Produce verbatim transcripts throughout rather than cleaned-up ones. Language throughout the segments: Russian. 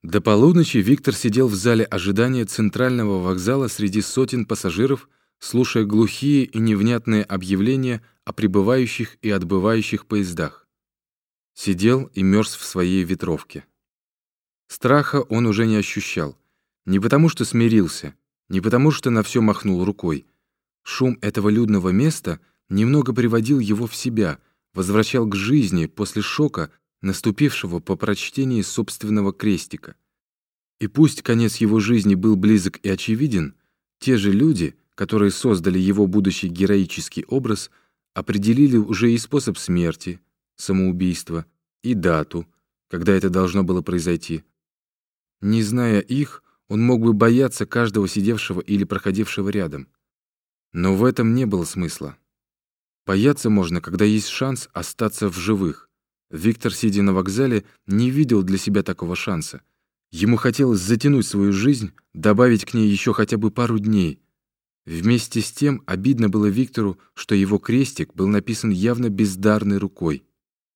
До полуночи Виктор сидел в зале ожидания центрального вокзала среди сотен пассажиров, слушая глухие и невнятные объявления о прибывающих и отбывающих поездах. Сидел и мерз в своей ветровке. Страха он уже не ощущал. Не потому, что смирился, не потому, что на все махнул рукой. Шум этого людного места немного приводил его в себя, возвращал к жизни после шока, наступившего по прочтении собственного крестика. И пусть конец его жизни был близок и очевиден, те же люди, которые создали его будущий героический образ, определили уже и способ смерти, самоубийства, и дату, когда это должно было произойти. Не зная их, он мог бы бояться каждого сидевшего или проходившего рядом. Но в этом не было смысла. Бояться можно, когда есть шанс остаться в живых. Виктор, сидя на вокзале, не видел для себя такого шанса. Ему хотелось затянуть свою жизнь, добавить к ней еще хотя бы пару дней. Вместе с тем обидно было Виктору, что его крестик был написан явно бездарной рукой.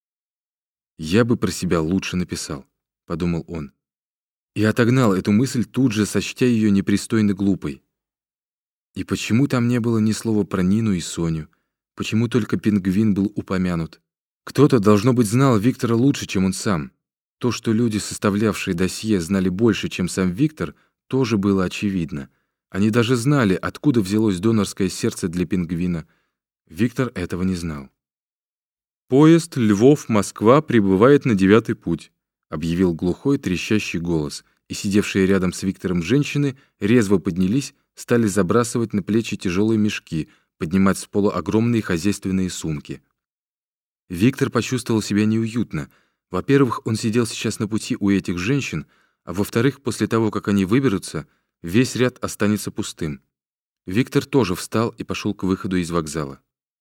«Я бы про себя лучше написал», — подумал он. И отогнал эту мысль, тут же сочтя ее непристойно глупой. И почему там не было ни слова про Нину и Соню? Почему только пингвин был упомянут? Кто-то, должно быть, знал Виктора лучше, чем он сам. То, что люди, составлявшие досье, знали больше, чем сам Виктор, тоже было очевидно. Они даже знали, откуда взялось донорское сердце для пингвина. Виктор этого не знал. «Поезд Львов-Москва прибывает на девятый путь», объявил глухой, трещащий голос, и сидевшие рядом с Виктором женщины резво поднялись, стали забрасывать на плечи тяжелые мешки, поднимать с пола огромные хозяйственные сумки. Виктор почувствовал себя неуютно. Во-первых, он сидел сейчас на пути у этих женщин, а во-вторых, после того, как они выберутся, весь ряд останется пустым. Виктор тоже встал и пошел к выходу из вокзала.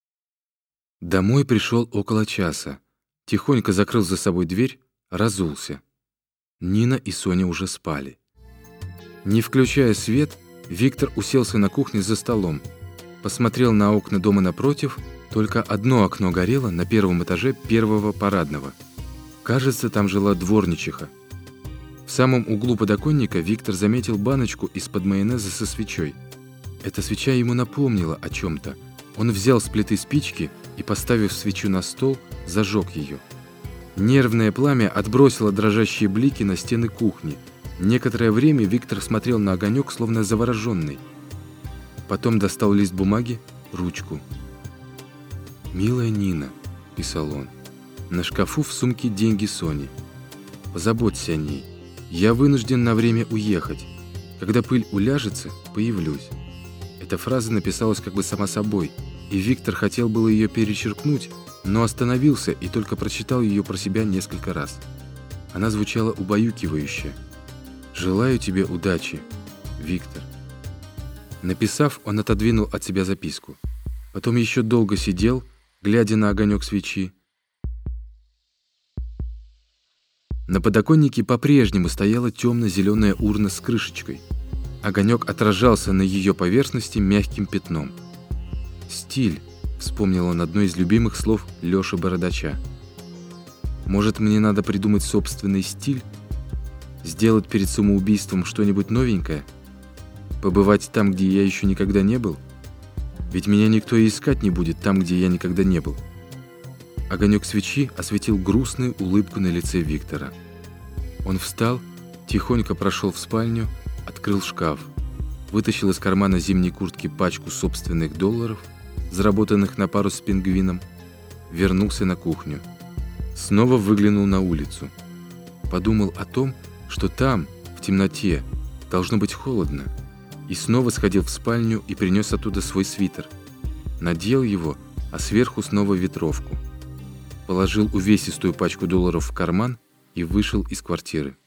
Домой пришел около часа. Тихонько закрыл за собой дверь, разулся. Нина и Соня уже спали. Не включая свет, Виктор уселся на кухне за столом. Посмотрел на окна дома напротив, только одно окно горело на первом этаже первого парадного. Кажется, там жила дворничиха. В самом углу подоконника Виктор заметил баночку из-под майонеза со свечой. Эта свеча ему напомнила о чем-то. Он взял с плиты спички и, поставив свечу на стол, зажег ее. Нервное пламя отбросило дрожащие блики на стены кухни. Некоторое время Виктор смотрел на огонек, словно завороженный. Потом достал лист бумаги, ручку. «Милая Нина», — писал он, — «на шкафу в сумке деньги Сони. Позаботься о ней. Я вынужден на время уехать. Когда пыль уляжется, появлюсь». Эта фраза написалась как бы сама собой, и Виктор хотел было ее перечеркнуть, но остановился и только прочитал ее про себя несколько раз. Она звучала убаюкивающе. «Желаю тебе удачи, Виктор». Написав, он отодвинул от себя записку. Потом еще долго сидел, глядя на огонек свечи. На подоконнике по-прежнему стояла темно-зеленая урна с крышечкой. Огонек отражался на ее поверхности мягким пятном. «Стиль», — вспомнил он одно из любимых слов Лёши Бородача. «Может, мне надо придумать собственный стиль? Сделать перед самоубийством что-нибудь новенькое? Побывать там, где я еще никогда не был? Ведь меня никто и искать не будет там, где я никогда не был». Огонек свечи осветил грустную улыбку на лице Виктора. Он встал, тихонько прошел в спальню, открыл шкаф, вытащил из кармана зимней куртки пачку собственных долларов, заработанных на пару с пингвином, вернулся на кухню. Снова выглянул на улицу. Подумал о том, что там, в темноте, должно быть холодно, и снова сходил в спальню и принес оттуда свой свитер. Надел его, а сверху снова ветровку. Положил увесистую пачку долларов в карман и вышел из квартиры.